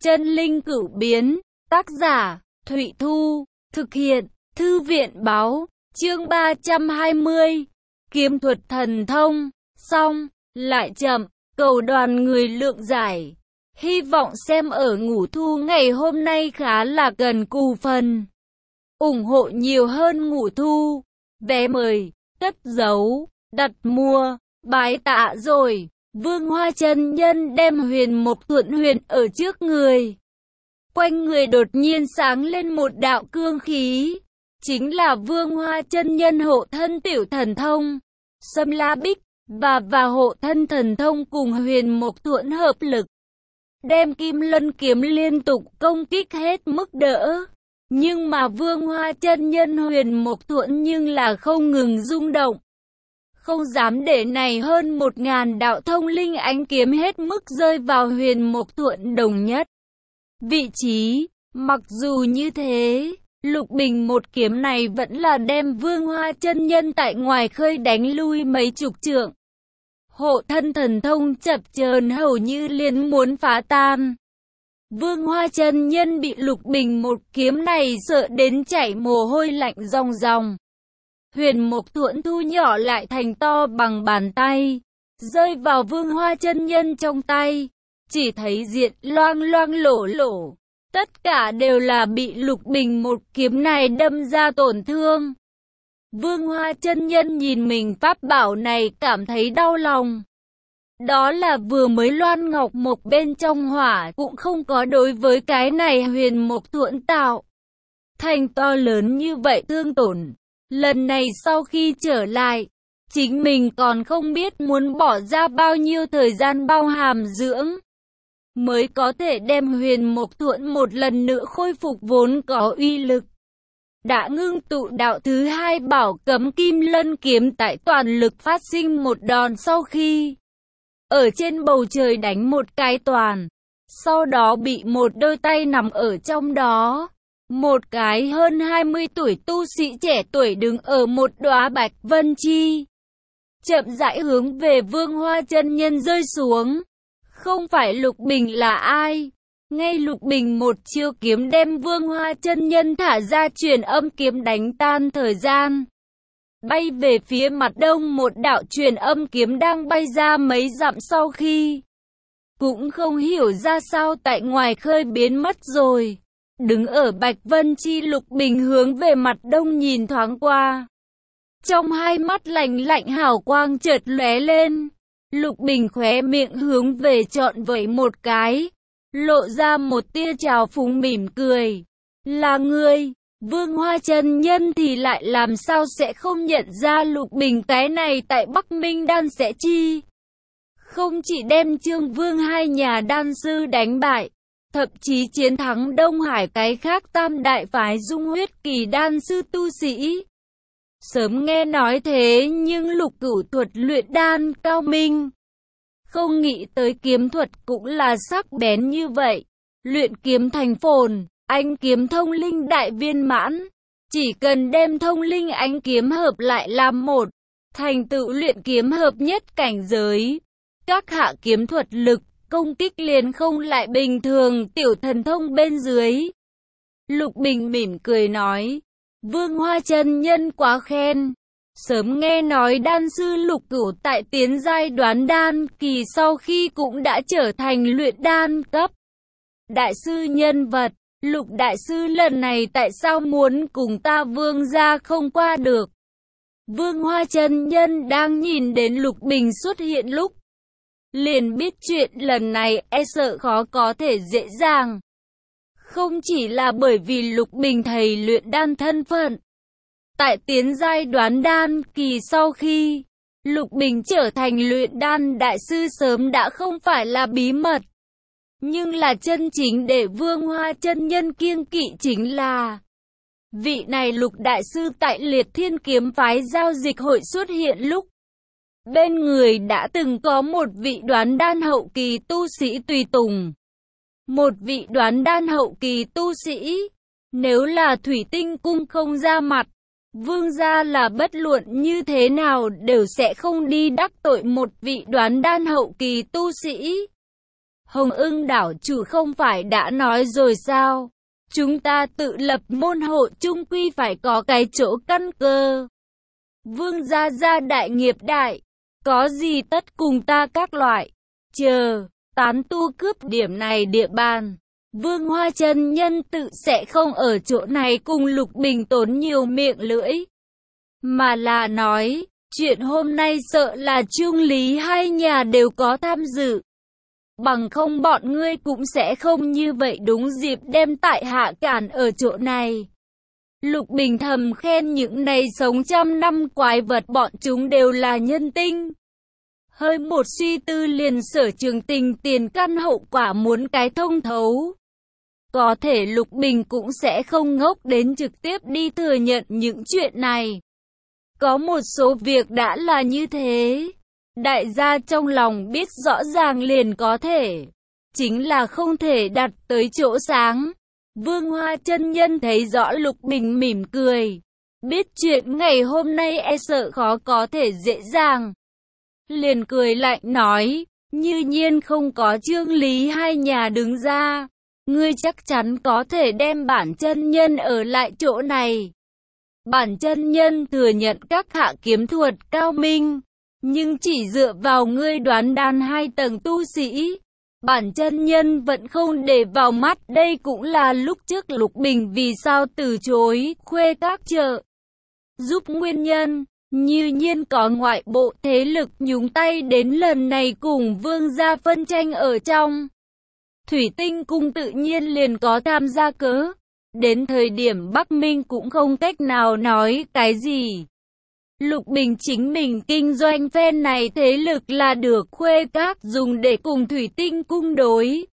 Chân linh cửu biến, tác giả, Thụy Thu, thực hiện, Thư viện Báo, chương 320, kiếm thuật thần thông, xong, lại chậm, cầu đoàn người lượng giải. Hy vọng xem ở ngủ thu ngày hôm nay khá là gần cù phần. ủng hộ nhiều hơn ngủ thu. Vé mời, cất giấu, đặt mua, bái tạ rồi. Vương Hoa chân nhân đem huyền mộc thuận huyền ở trước người. Quanh người đột nhiên sáng lên một đạo cương khí. Chính là Vương Hoa chân nhân hộ thân tiểu thần thông. Sâm La Bích, và hộ thân thần thông cùng huyền mộc thuận hợp lực. Đem Kim Lân kiếm liên tục công kích hết mức đỡ. Nhưng mà Vương Hoa chân nhân huyền mộc thuận nhưng là không ngừng rung động. Không dám để này hơn 1000 đạo thông linh ánh kiếm hết mức rơi vào huyền mộc thuận đồng nhất vị trí. Mặc dù như thế, Lục Bình một kiếm này vẫn là đem Vương Hoa chân nhân tại ngoài khơi đánh lui mấy chục trượng. Hộ thân thần thông chập chờn hầu như liền muốn phá tan. Vương Hoa chân nhân bị Lục Bình một kiếm này sợ đến chảy mồ hôi lạnh ròng ròng. Huyền mộc thuận thu nhỏ lại thành to bằng bàn tay, rơi vào Vương Hoa chân nhân trong tay. Chỉ thấy diện loang loang lổ lổ, tất cả đều là bị Lục Bình một kiếm này đâm ra tổn thương. Vương Hoa chân nhân nhìn mình pháp bảo này cảm thấy đau lòng. Đó là vừa mới loan ngọc mộc bên trong hỏa cũng không có đối với cái này huyền mộc thuận tạo thành to lớn như vậy thương tổn. Lần này sau khi trở lại, chính mình còn không biết muốn bỏ ra bao nhiêu thời gian bao hàm dưỡng, mới có thể đem huyền mộc thuận một lần nữa khôi phục vốn có uy lực. Đã ngưng tụ đạo thứ hai bảo cấm Kim Lân kiếm tại toàn lực phát sinh một đòn sau khi ở trên bầu trời đánh một cái toàn, sau đó bị một đôi tay nằm ở trong đó. Một cái hơn 20 tuổi tu sĩ trẻ tuổi đứng ở một đóa bạch vân chi, chậm rãi hướng về Vương Hoa chân nhân rơi xuống. Không phải Lục Bình là ai? Ngay Lục Bình một chiêu kiếm đem Vương Hoa chân nhân thả ra truyền âm kiếm đánh tan thời gian. Bay về phía mặt đông một đạo truyền âm kiếm đang bay ra mấy dặm sau khi cũng không hiểu ra sao tại ngoài khơi biến mất rồi. Đứng ở Bạch Vân Chi, Lục Bình hướng về mặt đông nhìn thoáng qua. Trong hai mắt lạnh lạnh hào quang chợt lóe lên. Lục Bình khóe miệng hướng về trọn vẫy một cái, lộ ra một tia trào phúng mỉm cười. Là ngươi? Vương Hoa chân nhân thì lại làm sao sẽ không nhận ra Lục Bình cái này tại Bắc Minh Đan sẽ chi? Không chỉ đem Trương Vương hai nhà đan sư đánh bại, thậm chí chiến thắng Đông Hải cái khác tam đại phái dung huyết kỳ đan sư tu sĩ. Sớm nghe nói thế nhưng Lục Cửu thuật luyện đan cao minh. Không nghĩ tới kiếm thuật cũng là sắc bén như vậy. Luyện kiếm thành phồn, anh kiếm thông linh đại viên mãn. Chỉ cần đem thông linh ánh kiếm hợp lại làm một, thành tựu luyện kiếm hợp nhất cảnh giới. Các hạ kiếm thuật lực, công kích liền không lại bình thường tiểu thần thông bên dưới. Lục Bình mỉm cười nói. Vương Hoa chân nhân quá khen. Sớm nghe nói đan sư Lục Cửu tại tiến giai đoán đan kỳ sau khi cũng đã trở thành luyện đan cấp đại sư nhân vật. Lục đại sư lần này tại sao muốn cùng ta Vương gia không qua được? Vương Hoa chân nhân đang nhìn đến Lục Bình xuất hiện lúc liền biết chuyện lần này e sợ khó có thể dễ dàng. Không chỉ là bởi vì Lục Bình thầy luyện đan thân phận. Tại tiến giai đoán đan kỳ sau khi Lục Bình trở thành luyện đan đại sư sớm đã không phải là bí mật. Nhưng là chân chính để Vương Hoa chân nhân kiêng kỵ chính là vị này Lục đại sư tại Liệt Thiên kiếm phái giao dịch hội xuất hiện lúc bên người đã từng có một vị đoán đan hậu kỳ tu sĩ tùy tùng. Một vị đoán đan hậu kỳ tu sĩ, nếu là Thủy Tinh cung không ra mặt, Vương gia là bất luận như thế nào đều sẽ không đi đắc tội một vị đoán đan hậu kỳ tu sĩ. Hồng Ưng đảo chủ không phải đã nói rồi sao? Chúng ta tự lập môn hộ chung quy phải có cái chỗ căn cơ. Vương gia gia đại nghiệp đại, có gì tất cùng ta các loại. Chờ, tán tu cướp điểm này địa bàn. Vương Hoa Chân Nhân tự sẽ không ở chỗ này cùng Lục Bình tốn nhiều miệng lưỡi. Mà là nói, chuyện hôm nay sợ là Trung Lý hai nhà đều có tham dự. Bằng không bọn ngươi cũng sẽ không như vậy đúng dịp đem tại hạ cản ở chỗ này. Lục Bình thầm khen những này sống trăm năm quái vật bọn chúng đều là nhân tinh. Hơi một suy tư liền Sở Trường Tình tiền căn hậu quả muốn cái thông thấu. Có thể Lục Bình cũng sẽ không ngốc đến trực tiếp đi thừa nhận những chuyện này. Có một số việc đã là như thế. Đại gia trong lòng biết rõ ràng liền có thể. Chính là không thể đặt tới chỗ sáng. Vương Hoa Chân Nhân thấy rõ Lục Bình mỉm cười. Biết chuyện ngày hôm nay e sợ khó có thể dễ dàng. Liền cười lạnh nói, như nhiên không có Trương Lý hai nhà đứng ra. Ngươi chắc chắn có thể đem bản chân nhân ở lại chỗ này. Bản chân nhân thừa nhận các hạ kiếm thuật cao minh. Nhưng chỉ dựa vào ngươi đoán đan 2 tầng tu sĩ. Bản chân nhân vẫn không để vào mắt. Đây cũng là lúc trước Lục Bình vì sao từ chối Khuê Các chợ giúp nguyên nhân. Như nhiên có ngoại bộ thế lực nhúng tay đến lần này cùng vương gia phân tranh ở trong. Thủy Tinh Cung tự nhiên liền có tham gia cớ. Đến thời điểm Bắc Minh cũng không cách nào nói cái gì. Lục Bình chính mình kinh doanh phen này thế lực là được Khuê Các dùng để cùng Thủy Tinh Cung đối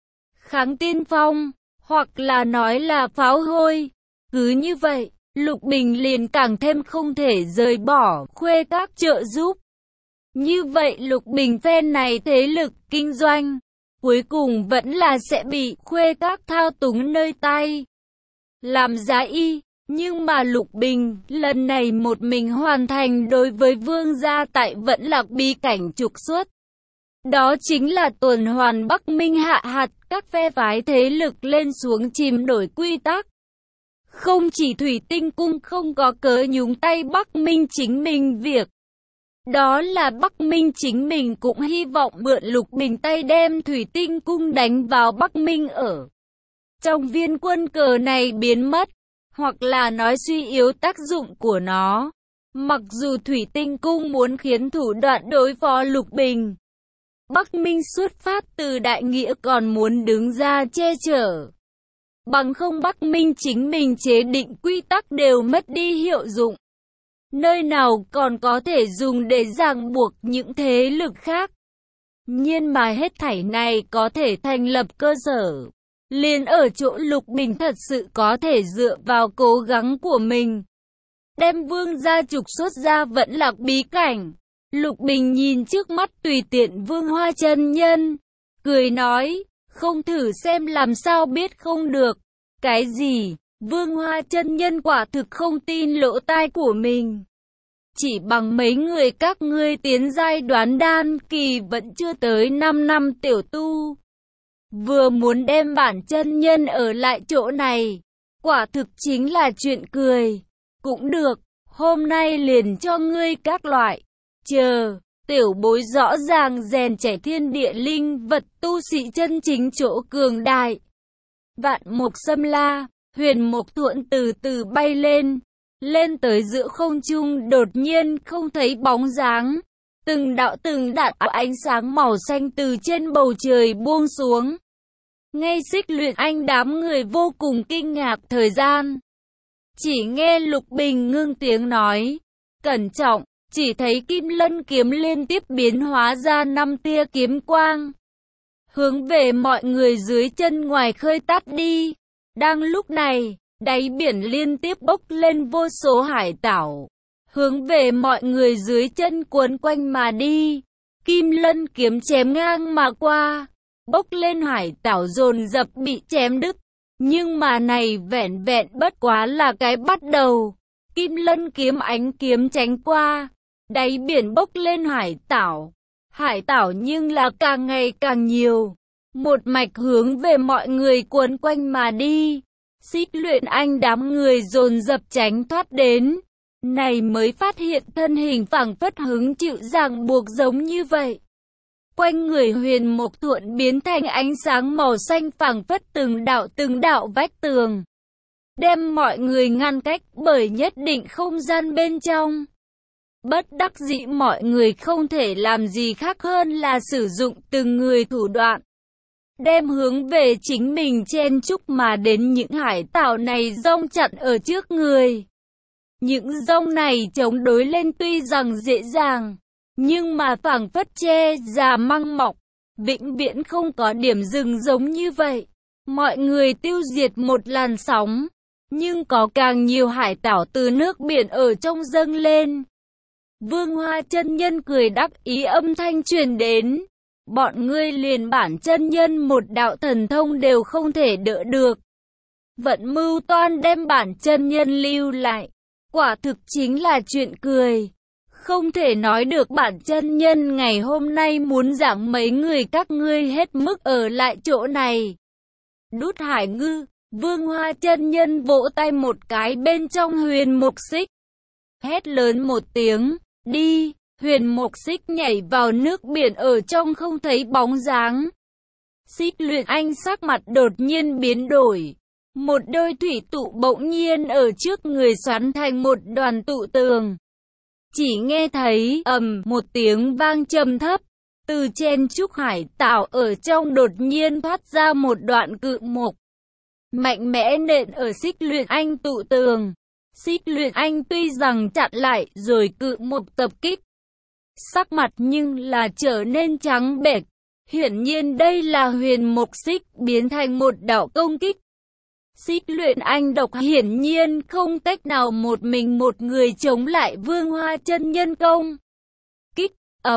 kháng tiên phong, hoặc là nói là pháo hôi. Cứ như vậy, Lục Bình liền càng thêm không thể rời bỏ Khuê Các trợ giúp. Như vậy Lục Bình phen này thế lực kinh doanh, cuối cùng vẫn là sẽ bị Khuê Các thao túng nơi tay. Làm giá y, nhưng mà Lục Bình lần này một mình hoàn thành đối với vương gia tại vẫn lạc bí cảnh trục xuất. Đó chính là tuần hoàn Bắc Minh hạ hạt các phe phái thế lực lên xuống chìm đổi quy tắc. Không chỉ Thủy Tinh Cung không có cớ nhúng tay Bắc Minh chính mình việc. Đó là Bắc Minh chính mình cũng hy vọng mượn Lục Bình tay đem Thủy Tinh Cung đánh vào Bắc Minh ở. Trong viên quân cờ này biến mất, hoặc là nói suy yếu tác dụng của nó. Mặc dù Thủy Tinh Cung muốn khiến thủ đoạn đối phó Lục Bình, Bắc Minh xuất phát từ đại nghĩa còn muốn đứng ra che chở. Bằng không Bắc Minh chính mình chế định quy tắc đều mất đi hiệu dụng. Nơi nào còn có thể dùng để ràng buộc những thế lực khác. Nhưng mà hết thảy này có thể thành lập cơ sở. Liền ở chỗ Lục Bình thật sự có thể dựa vào cố gắng của mình. Đem vương gia trục xuất ra vẫn lạc bí cảnh. Lục Bình nhìn trước mắt tùy tiện Vương Hoa Chân Nhân. Cười nói, không thử xem làm sao biết không được. Cái gì? Vương Hoa Chân Nhân quả thực không tin lỗ tai của mình. Chỉ bằng mấy người các ngươi tiến giai đoán đan kỳ vẫn chưa tới 5 năm tiểu tu. Vừa muốn đem bản chân nhân ở lại chỗ này. Quả thực chính là chuyện cười. Cũng được, hôm nay liền cho ngươi các loại. Chờ, tiểu bối rõ ràng rèn trẻ thiên địa linh vật tu sĩ chân chính chỗ cường đại. Vạn mộc xâm la, huyền mộc thuận từ từ bay lên. Lên tới giữa không trung đột nhiên không thấy bóng dáng. Từng đạo ánh sáng màu xanh từ trên bầu trời buông xuống. Ngay Xích Luyện Anh đám người vô cùng kinh ngạc thời gian. Chỉ nghe Lục Bình ngưng tiếng nói. Cẩn trọng, chỉ thấy Kim Lân kiếm liên tiếp biến hóa ra 5 tia kiếm quang. Hướng về mọi người dưới chân ngoài khơi tắt đi. Đang lúc này, đáy biển liên tiếp bốc lên vô số hải tảo. Hướng về mọi người dưới chân cuốn quanh mà đi. Kim Lân kiếm chém ngang mà qua. Bốc lên hải tảo dồn dập bị chém đứt. Nhưng mà này vẹn vẹn bất quá là cái bắt đầu. Kim Lân kiếm ánh kiếm tránh qua. Đáy biển bốc lên hải tảo. Hải tảo nhưng là càng ngày càng nhiều. một mạch hướng về mọi người cuốn quanh mà đi. Xích Luyện Anh đám người dồn dập tránh thoát đến, này mới phát hiện thân hình phảng phất hứng chịu ràng buộc giống như vậy. Quanh người Huyền Mộc Thuận biến thành ánh sáng màu xanh phảng phất từng đạo vách tường, đem mọi người ngăn cách bởi nhất định không gian bên trong. Bất đắc dĩ mọi người không thể làm gì khác hơn là sử dụng từng người thủ đoạn, đem hướng về chính mình chen chúc mà đến những hải tảo này rông chặn ở trước người. Những rông này chống đối lên tuy rằng dễ dàng, nhưng mà phảng phất che già măng mọc, vĩnh viễn không có điểm dừng giống như vậy. Mọi người tiêu diệt một làn sóng, nhưng có càng nhiều hải tảo từ nước biển ở trong dâng lên. Vương Hoa chân nhân cười đắc ý âm thanh truyền đến. Bọn ngươi liền bản chân nhân một đạo thần thông đều không thể đỡ được. Vận mưu toan đem bản chân nhân lưu lại. Quả thực chính là chuyện cười. Không thể nói được bản chân nhân ngày hôm nay muốn giảng mấy người các ngươi hết mức ở lại chỗ này. Đút Hải Ngư, Vương Hoa chân nhân vỗ tay một cái bên trong Huyền Mộc Xích. Hét lớn một tiếng, đi. Huyền Mộc Xích nhảy vào nước biển ở trong không thấy bóng dáng. Xích Luyện Anh sắc mặt đột nhiên biến đổi. Một đôi thủy tụ bỗng nhiên ở trước người xoắn thành một đoàn tụ tường. Chỉ nghe thấy ầm một tiếng vang trầm thấp. Từ trên trúc hải tảo ở trong đột nhiên thoát ra một đoạn cự mộc. Mạnh mẽ nện ở Xích Luyện Anh tụ tường. Xích Luyện Anh tuy rằng chặn lại rồi cự mộc tập kích. Sắc mặt nhưng là trở nên trắng bệch. Hiển nhiên đây là Huyền Mộc Xích biến thành một đạo công kích. Xích Luyện Anh độc hiển nhiên không cách nào một mình một người chống lại Vương Hoa chân nhân công kích.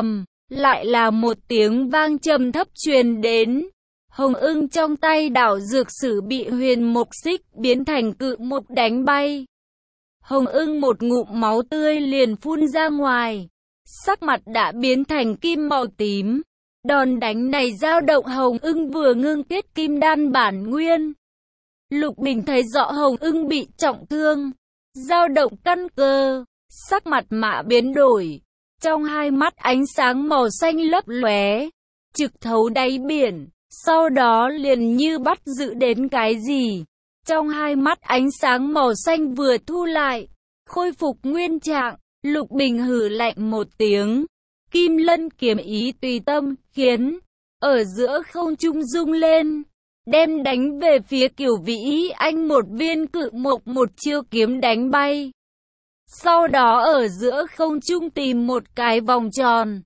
Lại là một tiếng vang trầm thấp truyền đến. Hồng Ưng trong tay đảo dược sử bị Huyền Mộc Xích biến thành cự mộc đánh bay. Hồng Ưng một ngụm máu tươi liền phun ra ngoài. Sắc mặt đã biến thành kim màu tím. Đòn đánh này dao động Hồng Ưng vừa ngưng kết kim đan bản nguyên. Lục Bình thấy rõ Hồng Ưng bị trọng thương, dao động căn cơ, sắc mặt mạ biến đổi. Trong hai mắt ánh sáng màu xanh lấp lóe, trực thấu đáy biển, sau đó liền như bắt giữ đến cái gì. Trong hai mắt ánh sáng màu xanh vừa thu lại, khôi phục nguyên trạng. Lục Bình hừ lạnh một tiếng, Kim Lân kiếm ý tùy tâm khiến ở giữa không trung rung lên, đem đánh về phía Kiều Vĩ Anh một viên cự mộc một chiêu kiếm đánh bay. Sau đó ở giữa không trung tìm một cái vòng tròn.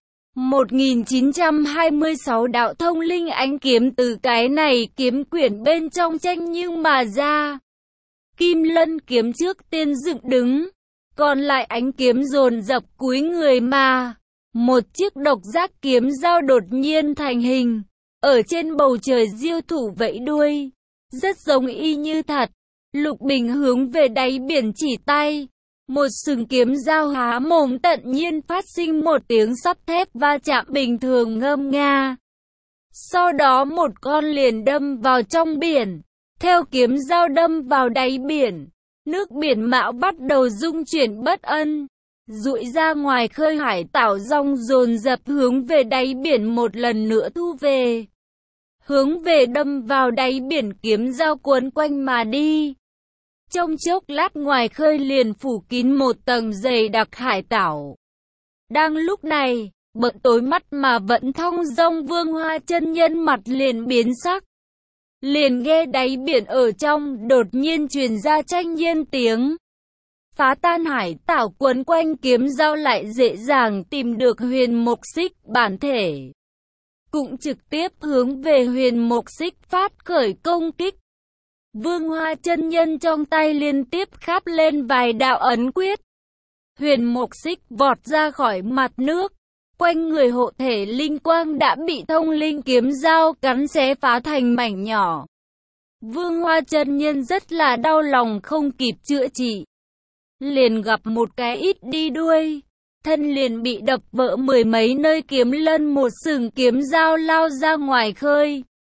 1926 đạo thông linh ánh kiếm từ cái này kiếm quyển bên trong tranh nhưng mà ra. Kim Lân kiếm trước tiên dựng đứng. Còn lại ánh kiếm dồn dập cúi người mà. Một chiếc độc giác kiếm dao đột nhiên thành hình. Ở trên bầu trời diêu thủ vẫy đuôi. Rất giống y như thật. Lục Bình hướng về đáy biển chỉ tay. Một sừng kiếm dao há mồm tận nhiên phát sinh một tiếng sắt thép va chạm bình thường ngâm nga. Sau đó một con liền đâm vào trong biển. Theo kiếm dao đâm vào đáy biển. Nước biển mạo bắt đầu rung chuyển bất ân, dụi ra ngoài khơi hải tảo rong dồn dập hướng về đáy biển một lần nữa thu về. Hướng về đâm vào đáy biển kiếm dao cuốn quanh mà đi. Trong chốc lát ngoài khơi liền phủ kín một tầng dày đặc hải tảo. Đang lúc này, bận tối mắt mà vẫn thong dong Vương Hoa chân nhân mặt liền biến sắc. Liền nghe đáy biển ở trong đột nhiên truyền ra tranh nhiên tiếng. Phá tan hải tảo quấn quanh kiếm dao lại dễ dàng tìm được Huyền Mộc Xích bản thể. Cũng trực tiếp hướng về Huyền Mộc Xích phát khởi công kích. Vương Hoa chân nhân trong tay liên tiếp kháp lên vài đạo ấn quyết. Huyền Mộc Xích vọt ra khỏi mặt nước. Quanh người hộ thể linh quang đã bị thông linh kiếm dao cắn xé phá thành mảnh nhỏ. Vương Hoa chân nhân rất là đau lòng không kịp chữa trị. Liền gặp một cái ít đi đuôi. Thân liền bị đập vỡ mười mấy nơi kiếm lân một sừng kiếm dao lao ra ngoài khơi.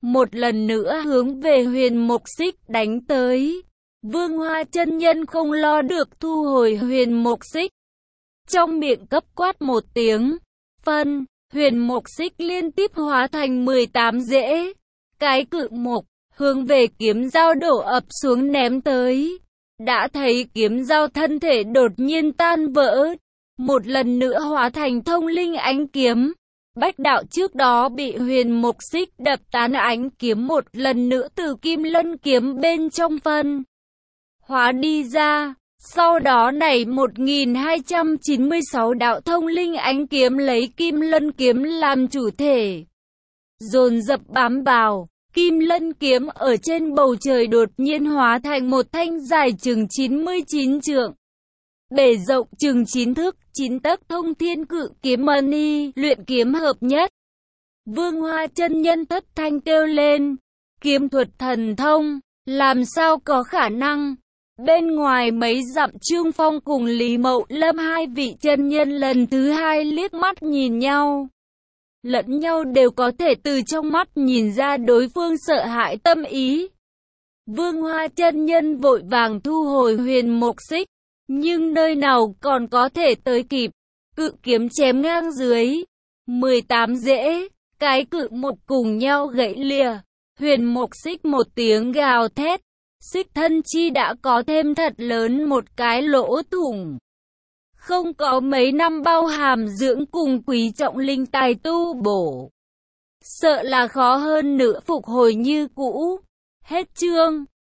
một lần nữa hướng về Huyền Mục Xích đánh tới. Vương Hoa chân nhân không lo được thu hồi Huyền Mục Xích. Trong miệng cấp quát một tiếng, phân, Huyền Mục Xích liên tiếp hóa thành 18 rễ. Cái cự mục, hướng về kiếm dao đổ ập xuống ném tới. Đã thấy kiếm dao thân thể đột nhiên tan vỡ, một lần nữa hóa thành thông linh ánh kiếm. Bách đạo trước đó bị Huyền Mục Xích đập tán ánh kiếm một lần nữa từ Kim Lân kiếm bên trong phân hóa đi ra. Sau đó nảy 1296 đạo thông linh ánh kiếm lấy Kim Lân kiếm làm chủ thể, dồn dập bám vào. Kim Lân kiếm ở trên bầu trời đột nhiên hóa thành một thanh dài chừng 99 trượng, bề rộng chừng 9 thước, 9 tấc thông thiên cự kiếm mani, luyện kiếm hợp nhất. Vương Hoa chân nhân thất thanh kêu lên, kiếm thuật thần thông, làm sao có khả năng? Bên ngoài mấy dặm Trương Phong cùng Lý Mậu Lâm hai vị chân nhân lần thứ hai liếc mắt nhìn nhau. Lẫn nhau đều có thể từ trong mắt nhìn ra đối phương sợ hãi tâm ý. Vương Hoa chân nhân vội vàng thu hồi Huyền Mục Xích, nhưng nơi nào còn có thể tới kịp. Cự kiếm chém ngang dưới, 18 rễ, cái cự mục cùng nhau gãy lìa. Huyền Mục Xích một tiếng gào thét, xích thân chi đã có thêm thật lớn một cái lỗ thủng. Không có mấy năm bao hàm dưỡng cùng quý trọng linh tài tu bổ, sợ là khó hơn nữa phục hồi như cũ. Hết chương.